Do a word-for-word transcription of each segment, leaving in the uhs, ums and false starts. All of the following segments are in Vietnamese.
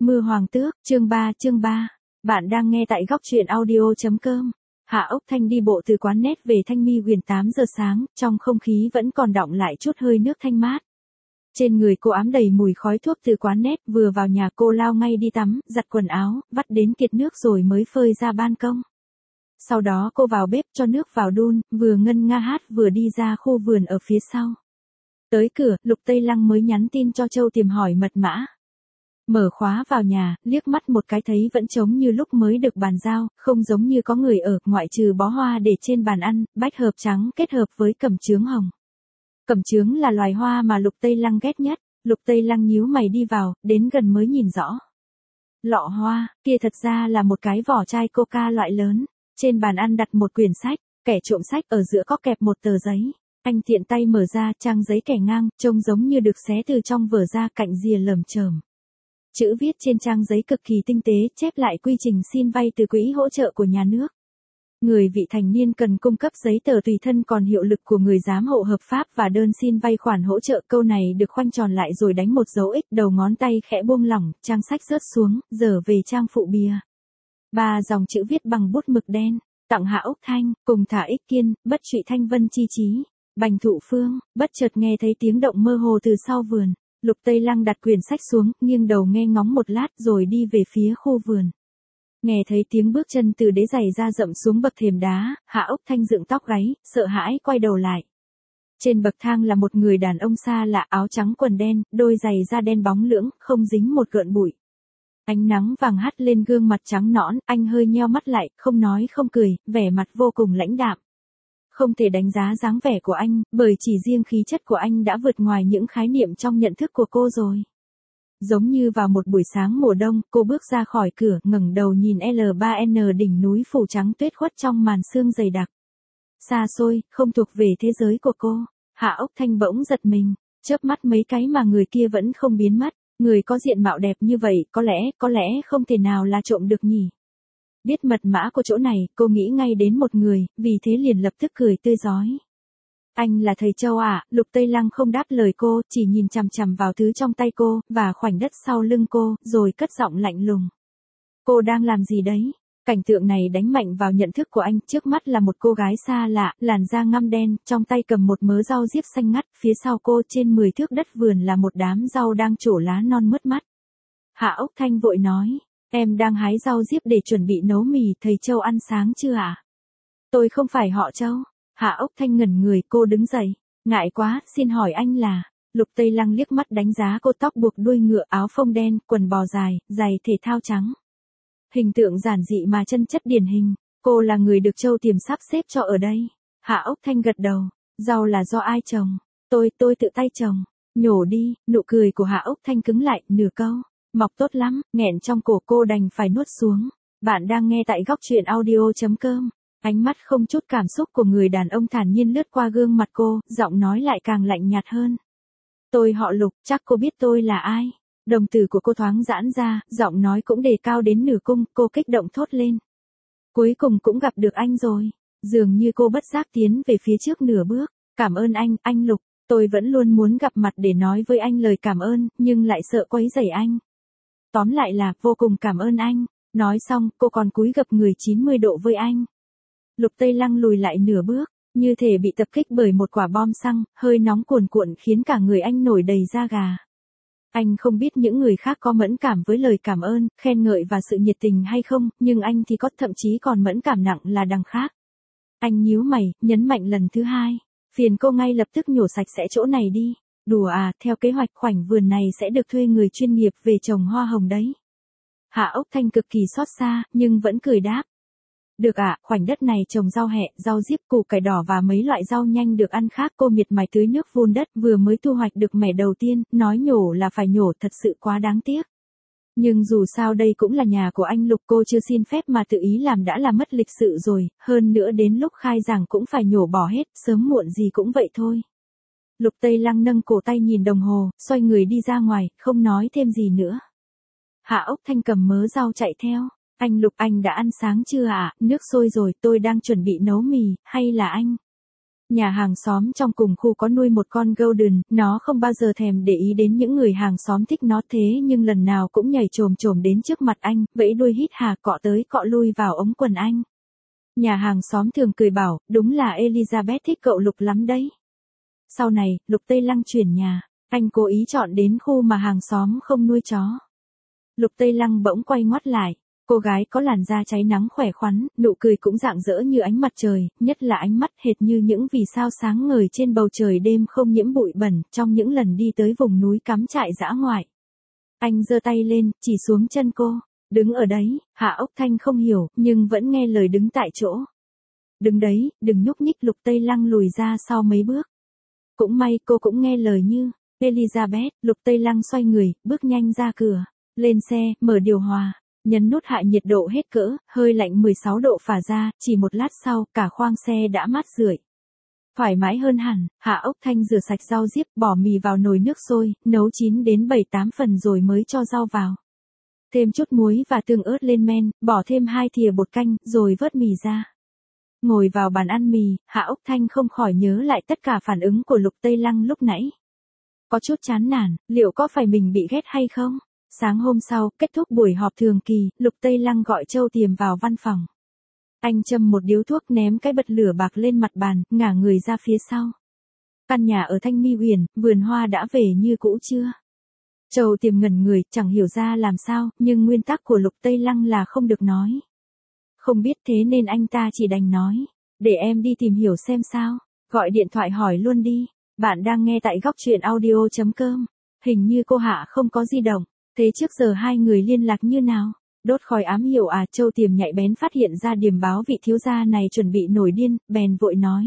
Mưa Hoàng Tước, chương ba chương ba. Bạn đang nghe tại góc truyện audio.com. Hạ Ốc Thanh đi bộ từ quán nét về Thanh Mi Huyền tám giờ sáng, trong không khí vẫn còn đọng lại chút hơi nước thanh mát. Trên người cô ám đầy mùi khói thuốc từ quán nét, vừa vào nhà cô lao ngay đi tắm, giặt quần áo, vắt đến kiệt nước rồi mới phơi ra ban công. Sau đó cô vào bếp cho nước vào đun, vừa ngân nga hát vừa đi ra khu vườn ở phía sau. Tới cửa, Lục Tây Lăng mới nhắn tin cho Châu tìm hỏi mật mã. Mở khóa vào nhà, liếc mắt một cái thấy vẫn trống như lúc mới được bàn giao, không giống như có người ở, ngoại trừ bó hoa để trên bàn ăn, bách hợp trắng kết hợp với cẩm chướng hồng. Cẩm chướng là loài hoa mà Lục Tây Lăng ghét nhất. Lục Tây Lăng nhíu mày đi vào, đến gần mới nhìn rõ. Lọ hoa, kia thật ra là một cái vỏ chai coca loại lớn. Trên bàn ăn đặt một quyển sách, kẻ trộm sách ở giữa có kẹp một tờ giấy. Anh tiện tay mở ra, trang giấy kẻ ngang, trông giống như được xé từ trong vở ra, cạnh rìa lởm chởm. Chữ viết trên trang giấy cực kỳ tinh tế, chép lại quy trình xin vay từ quỹ hỗ trợ của nhà nước. Người vị thành niên cần cung cấp giấy tờ tùy thân còn hiệu lực của người giám hộ hợp pháp và đơn xin vay khoản hỗ trợ. Câu này được khoanh tròn lại rồi đánh một dấu X, đầu ngón tay khẽ buông lỏng, trang sách rớt xuống, dở về trang phụ bìa. Ba dòng chữ viết bằng bút mực đen, tặng Hạ Ốc Thanh, cùng thả ích kiên, bất trụy thanh vân chi trí, bành thụ phương. Bất chợt nghe thấy tiếng động mơ hồ từ sau vườn. Lục Tây Lăng đặt quyển sách xuống, nghiêng đầu nghe ngóng một lát rồi đi về phía khu vườn. Nghe thấy tiếng bước chân từ đế giày ra rậm xuống bậc thềm đá, Hạ Ốc Thanh dựng tóc gáy, sợ hãi quay đầu lại. Trên bậc thang là một người đàn ông xa lạ, áo trắng quần đen, đôi giày da đen bóng lưỡng, không dính một gợn bụi. Ánh nắng vàng hắt lên gương mặt trắng nõn, anh hơi nheo mắt lại, không nói không cười, vẻ mặt vô cùng lãnh đạm. Không thể đánh giá dáng vẻ của anh, bởi chỉ riêng khí chất của anh đã vượt ngoài những khái niệm trong nhận thức của cô rồi. Giống như vào một buổi sáng mùa đông, cô bước ra khỏi cửa, ngẩng đầu nhìn L ba N đỉnh núi phủ trắng tuyết khuất trong màn sương dày đặc. Xa xôi, không thuộc về thế giới của cô. Hạ Ốc Thanh bỗng giật mình, chớp mắt mấy cái mà người kia vẫn không biến mất. Người có diện mạo đẹp như vậy, có lẽ, có lẽ không thể nào là trộm được nhỉ. Biết mật mã của chỗ này, cô nghĩ ngay đến một người, vì thế liền lập tức cười tươi rói. Anh là thầy Châu à? Lục Tây Lăng không đáp lời cô, chỉ nhìn chằm chằm vào thứ trong tay cô, và khoảnh đất sau lưng cô, rồi cất giọng lạnh lùng. Cô đang làm gì đấy? Cảnh tượng này đánh mạnh vào nhận thức của anh, trước mắt là một cô gái xa lạ, làn da ngăm đen, trong tay cầm một mớ rau diếp xanh ngắt, phía sau cô trên mười thước đất vườn là một đám rau đang trổ lá non mướt mắt. Hạ Ốc Thanh vội nói. Em đang hái rau diếp để chuẩn bị nấu mì, thầy Châu ăn sáng chưa à? Tôi không phải họ Châu. Hạ Ốc Thanh ngẩn người, cô đứng dậy. Ngại quá, xin hỏi anh là... Lục Tây Lăng liếc mắt đánh giá cô, tóc buộc đuôi ngựa, áo phông đen, quần bò dài, giày thể thao trắng. Hình tượng giản dị mà chân chất điển hình. Cô là người được Châu Tiềm sắp xếp cho ở đây. Hạ Ốc Thanh gật đầu. Rau là do ai trồng? Tôi, tôi tự tay trồng. Nhổ đi. Nụ cười của Hạ Ốc Thanh cứng lại, nửa câu. Mọc tốt lắm, nghẹn trong cổ cô đành phải nuốt xuống. Bạn đang nghe tại góc truyện audio.com. Ánh mắt không chút cảm xúc của người đàn ông thản nhiên lướt qua gương mặt cô, giọng nói lại càng lạnh nhạt hơn. Tôi họ Lục, chắc cô biết tôi là ai. Đồng tử của cô thoáng giãn ra, giọng nói cũng đề cao đến nửa cung, cô kích động thốt lên. Cuối cùng cũng gặp được anh rồi. Dường như cô bất giác tiến về phía trước nửa bước. Cảm ơn anh, anh Lục. Tôi vẫn luôn muốn gặp mặt để nói với anh lời cảm ơn, nhưng lại sợ quấy rầy anh. Tóm lại là, vô cùng cảm ơn anh. Nói xong, cô còn cúi gập người chín mươi độ với anh. Lục Tây Lăng lùi lại nửa bước, như thể bị tập kích bởi một quả bom xăng, hơi nóng cuồn cuộn khiến cả người anh nổi đầy da gà. Anh không biết những người khác có mẫn cảm với lời cảm ơn, khen ngợi và sự nhiệt tình hay không, nhưng anh thì có, thậm chí còn mẫn cảm nặng là đằng khác. Anh nhíu mày, nhấn mạnh lần thứ hai. Phiền cô ngay lập tức nhổ sạch sẽ chỗ này đi. Đùa à, theo kế hoạch khoảnh vườn này sẽ được thuê người chuyên nghiệp về trồng hoa hồng đấy. Hạ Ốc Thanh cực kỳ xót xa, nhưng vẫn cười đáp. Được ạ, à, khoảnh đất này trồng rau hẹ, rau diếp, củ cải đỏ và mấy loại rau nhanh được ăn khác. Cô miệt mài tưới nước vun đất, vừa mới thu hoạch được mẻ đầu tiên, nói nhổ là phải nhổ, thật sự quá đáng tiếc. Nhưng dù sao đây cũng là nhà của anh Lục, cô chưa xin phép mà tự ý làm đã là mất lịch sự rồi, hơn nữa đến lúc khai giảng cũng phải nhổ bỏ hết, sớm muộn gì cũng vậy thôi. Lục Tây Lăng nâng cổ tay nhìn đồng hồ, xoay người đi ra ngoài, không nói thêm gì nữa. Hạ Ốc Thanh cầm mớ rau chạy theo. Anh Lục, anh đã ăn sáng chưa ạ? À? Nước sôi rồi, tôi đang chuẩn bị nấu mì, hay là anh? Nhà hàng xóm trong cùng khu có nuôi một con golden, nó không bao giờ thèm để ý đến những người hàng xóm thích nó thế nhưng lần nào cũng nhảy chồm chồm đến trước mặt anh, vẫy đuôi hít hà cọ tới cọ lui vào ống quần anh. Nhà hàng xóm thường cười bảo, đúng là Elizabeth thích cậu Lục lắm đấy. Sau này, Lục Tây Lăng chuyển nhà, anh cố ý chọn đến khu mà hàng xóm không nuôi chó. Lục Tây Lăng bỗng quay ngoắt lại. Cô gái có làn da cháy nắng khỏe khoắn, nụ cười cũng rạng rỡ như ánh mặt trời, nhất là ánh mắt hệt như những vì sao sáng ngời trên bầu trời đêm không nhiễm bụi bẩn, trong những lần đi tới vùng núi cắm trại dã ngoại. Anh giơ tay lên, chỉ xuống chân cô. Đứng ở đấy, Hạ Ốc Thanh không hiểu, nhưng vẫn nghe lời đứng tại chỗ. Đứng đấy, đừng nhúc nhích. Lục Tây Lăng lùi ra sau mấy bước. Cũng may cô cũng nghe lời như Elizabeth. Lục Tây Lăng xoay người, bước nhanh ra cửa, lên xe, mở điều hòa. Nhấn nút hạ nhiệt độ hết cỡ, hơi lạnh mười sáu độ phả ra, chỉ một lát sau, cả khoang xe đã mát rượi. Thoải mái hơn hẳn, Hạ Ốc Thanh rửa sạch rau diếp, bỏ mì vào nồi nước sôi, nấu chín đến bảy tám phần rồi mới cho rau vào. Thêm chút muối và tương ớt lên men, bỏ thêm hai thìa bột canh, rồi vớt mì ra. Ngồi vào bàn ăn mì, Hạ Ốc Thanh không khỏi nhớ lại tất cả phản ứng của Lục Tây Lăng lúc nãy. Có chút chán nản, liệu có phải mình bị ghét hay không? Sáng hôm sau, kết thúc buổi họp thường kỳ, Lục Tây Lăng gọi Châu Tiềm vào văn phòng. Anh châm một điếu thuốc ném cái bật lửa bạc lên mặt bàn, ngả người ra phía sau. Căn nhà ở Thanh Mi Huyền, vườn hoa đã về như cũ chưa? Châu Tiềm ngẩn người, chẳng hiểu ra làm sao, nhưng nguyên tắc của Lục Tây Lăng là không được nói. Không biết thế nên anh ta chỉ đành nói, để em đi tìm hiểu xem sao, gọi điện thoại hỏi luôn đi. Bạn đang nghe tại góc truyện audio chấm com. Hình như cô Hạ không có di động. Thế trước giờ hai người liên lạc như nào? Đốt khói ám hiệu à? Châu Tiềm nhạy bén phát hiện ra điểm báo vị thiếu gia này chuẩn bị nổi điên, bèn vội nói.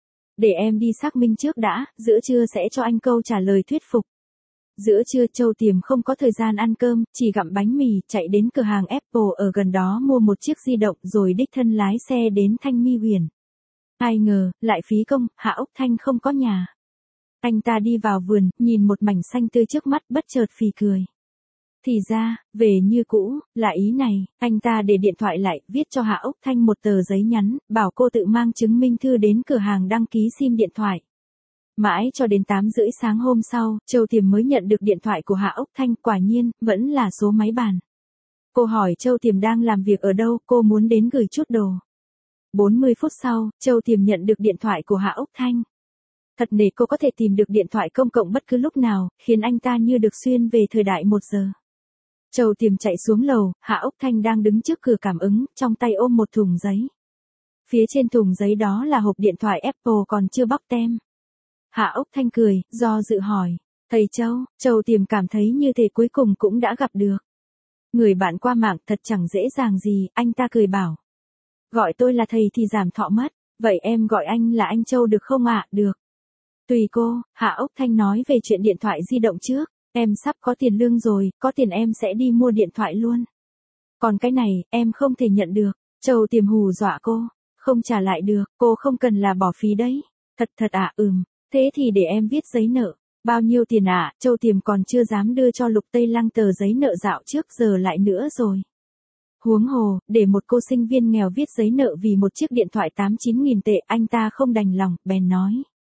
Để em đi xác minh trước đã, giữa trưa sẽ cho anh câu trả lời thuyết phục. Giữa trưa Châu Tiềm không có thời gian ăn cơm, chỉ gặm bánh mì, chạy đến cửa hàng Apple ở gần đó mua một chiếc di động rồi đích thân lái xe đến Thanh Mi Huyền. Ai ngờ, lại phí công, Hạ Ốc Thanh không có nhà. Anh ta đi vào vườn, nhìn một mảnh xanh tươi trước mắt bất chợt phì cười. Thì ra, về như cũ, là ý này, anh ta để điện thoại lại, viết cho Hạ Ốc Thanh một tờ giấy nhắn, bảo cô tự mang chứng minh thư đến cửa hàng đăng ký sim điện thoại. Mãi cho đến tám rưỡi sáng hôm sau, Châu Tiềm mới nhận được điện thoại của Hạ Ốc Thanh, quả nhiên, vẫn là số máy bàn. Cô hỏi Châu Tiềm đang làm việc ở đâu, cô muốn đến gửi chút đồ. bốn mươi phút sau, Châu Tiềm nhận được điện thoại của Hạ Ốc Thanh. Thật nể cô có thể tìm được điện thoại công cộng bất cứ lúc nào, khiến anh ta như được xuyên về thời đại một giờ. Châu Tiềm chạy xuống lầu, Hạ Ốc Thanh đang đứng trước cửa cảm ứng, trong tay ôm một thùng giấy. Phía trên thùng giấy đó là hộp điện thoại Apple còn chưa bóc tem. Hạ Ốc Thanh cười, do dự hỏi. Thầy Châu, Châu Tiềm cảm thấy như thế cuối cùng cũng đã gặp được. Người bạn qua mạng thật chẳng dễ dàng gì, anh ta cười bảo. Gọi tôi là thầy thì giảm thọ mất, vậy em gọi anh là anh Châu được không ạ? À? Được. Tùy cô, Hạ Ốc Thanh nói về chuyện điện thoại di động trước. Em sắp có tiền lương rồi, có tiền em sẽ đi mua điện thoại luôn. Còn cái này, em không thể nhận được. Châu Tiềm hù dọa cô. Không trả lại được, cô không cần là bỏ phí đấy. Thật thật ạ, à, ừm. Thế thì để em viết giấy nợ. Bao nhiêu tiền ạ? À? Châu Tiềm còn chưa dám đưa cho Lục Tây Lăng tờ giấy nợ dạo trước giờ lại nữa rồi. Huống hồ, để một cô sinh viên nghèo viết giấy nợ vì một chiếc điện thoại tám chín nghìn tệ, anh ta không đành lòng, bèn nói.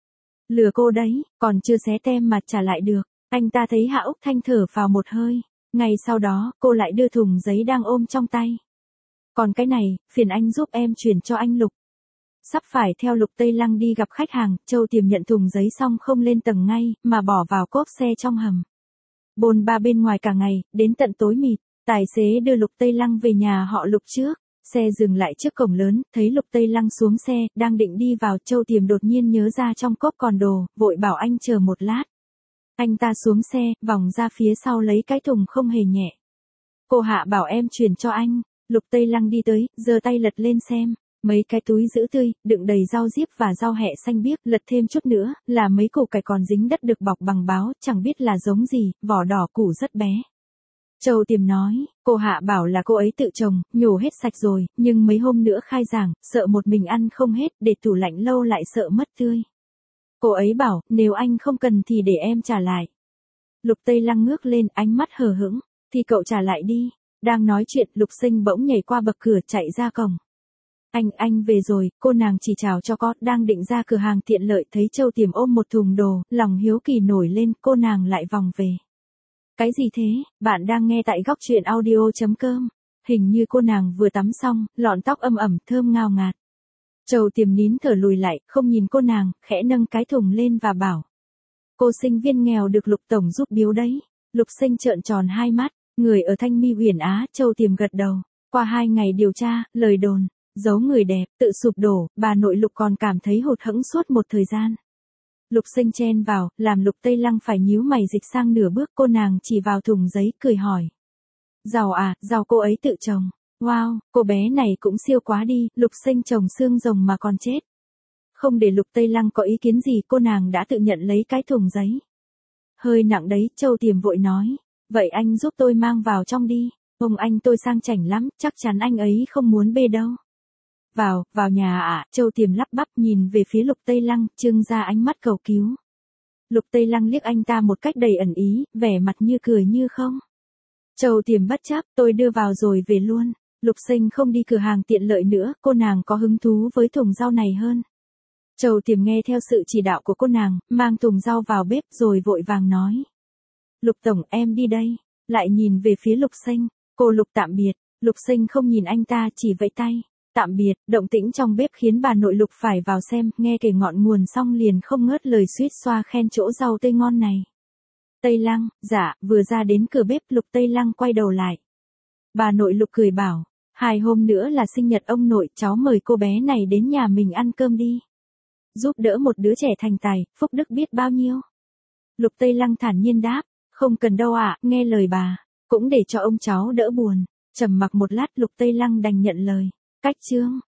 Lừa cô đấy, còn chưa xé tem mà trả lại được. Anh ta thấy Hạ Ốc Thanh thở vào một hơi. Ngay sau đó, cô lại đưa thùng giấy đang ôm trong tay. Còn cái này, phiền anh giúp em chuyển cho anh Lục. Sắp phải theo Lục Tây Lăng đi gặp khách hàng, Châu Tiềm nhận thùng giấy xong không lên tầng ngay, mà bỏ vào cốp xe trong hầm. Bôn ba bên ngoài cả ngày, đến tận tối mịt, tài xế đưa Lục Tây Lăng về nhà họ Lục trước. Xe dừng lại trước cổng lớn, thấy Lục Tây Lăng xuống xe, đang định đi vào, Châu Tiềm đột nhiên nhớ ra trong cốp còn đồ, vội bảo anh chờ một lát. Anh ta xuống xe, vòng ra phía sau lấy cái thùng không hề nhẹ. Cô Hạ bảo em chuyển cho anh. Lục Tây Lăng đi tới, giơ tay lật lên xem. Mấy cái túi giữ tươi, đựng đầy rau diếp và rau hẹ xanh biếc, lật thêm chút nữa, là mấy củ cải còn dính đất được bọc bằng báo, chẳng biết là giống gì, vỏ đỏ củ rất bé. Châu Tiềm nói, cô Hạ bảo là cô ấy tự trồng, nhổ hết sạch rồi, nhưng mấy hôm nữa khai giảng, sợ một mình ăn không hết, để tủ lạnh lâu lại sợ mất tươi. Cô ấy bảo, nếu anh không cần thì để em trả lại. Lục Tây Lăng ngước lên, ánh mắt hờ hững, thì cậu trả lại đi. Đang nói chuyện, Lục Sinh bỗng nhảy qua bậc cửa chạy ra cổng. Anh, anh về rồi, cô nàng chỉ chào cho có, đang định ra cửa hàng tiện lợi thấy Châu Tiềm ôm một thùng đồ, lòng hiếu kỳ nổi lên, cô nàng lại vòng về. Cái gì thế, bạn đang nghe tại góc truyện audio.com. Hình như cô nàng vừa tắm xong, lọn tóc âm ẩm, thơm ngào ngạt. Châu Tiềm nín thở lùi lại, không nhìn cô nàng, khẽ nâng cái thùng lên và bảo. Cô sinh viên nghèo được Lục tổng giúp biếu đấy. Lục Sinh trợn tròn hai mắt, người ở Thanh Mi Huyền Á, Châu Tiềm gật đầu. Qua hai ngày điều tra, lời đồn, giấu người đẹp, tự sụp đổ, bà nội Lục còn cảm thấy hụt hẫng suốt một thời gian. Lục Sinh chen vào, làm Lục Tây Lăng phải nhíu mày dịch sang nửa bước, cô nàng chỉ vào thùng giấy, cười hỏi. Giàu à, giàu cô ấy tự trồng. Wow, cô bé này cũng siêu quá đi, Lục Sinh trồng xương rồng mà còn chết. Không để Lục Tây Lăng có ý kiến gì, cô nàng đã tự nhận lấy cái thùng giấy. Hơi nặng đấy, Châu Tiềm vội nói. Vậy anh giúp tôi mang vào trong đi. Ông anh tôi sang chảnh lắm, chắc chắn anh ấy không muốn bê đâu. Vào, vào nhà ạ, à, Châu Tiềm lắp bắp nhìn về phía Lục Tây Lăng, trưng ra ánh mắt cầu cứu. Lục Tây Lăng liếc anh ta một cách đầy ẩn ý, vẻ mặt như cười như không. Châu Tiềm bất chấp, tôi đưa vào rồi về luôn. Lục Sinh không đi cửa hàng tiện lợi nữa, cô nàng có hứng thú với thùng rau này hơn. Châu Tiềm nghe theo sự chỉ đạo của cô nàng, mang thùng rau vào bếp rồi vội vàng nói. Lục tổng, em đi đây. Lại nhìn về phía Lục Sinh, cô Lục tạm biệt. Lục Sinh không nhìn anh ta, chỉ vẫy tay. Tạm biệt, động tĩnh trong bếp khiến bà nội Lục phải vào xem, nghe kể ngọn nguồn xong liền không ngớt lời suýt xoa khen chỗ rau tây ngon này. Tây Lăng, dạ, vừa ra đến cửa bếp Lục Tây Lăng quay đầu lại. Bà nội Lục cười bảo, hai hôm nữa là sinh nhật ông nội, cháu mời cô bé này đến nhà mình ăn cơm đi. Giúp đỡ một đứa trẻ thành tài, phúc đức biết bao nhiêu. Lục Tây Lăng thản nhiên đáp, không cần đâu ạ, à, nghe lời bà, cũng để cho ông cháu đỡ buồn. Trầm mặc một lát Lục Tây Lăng đành nhận lời. Cách chương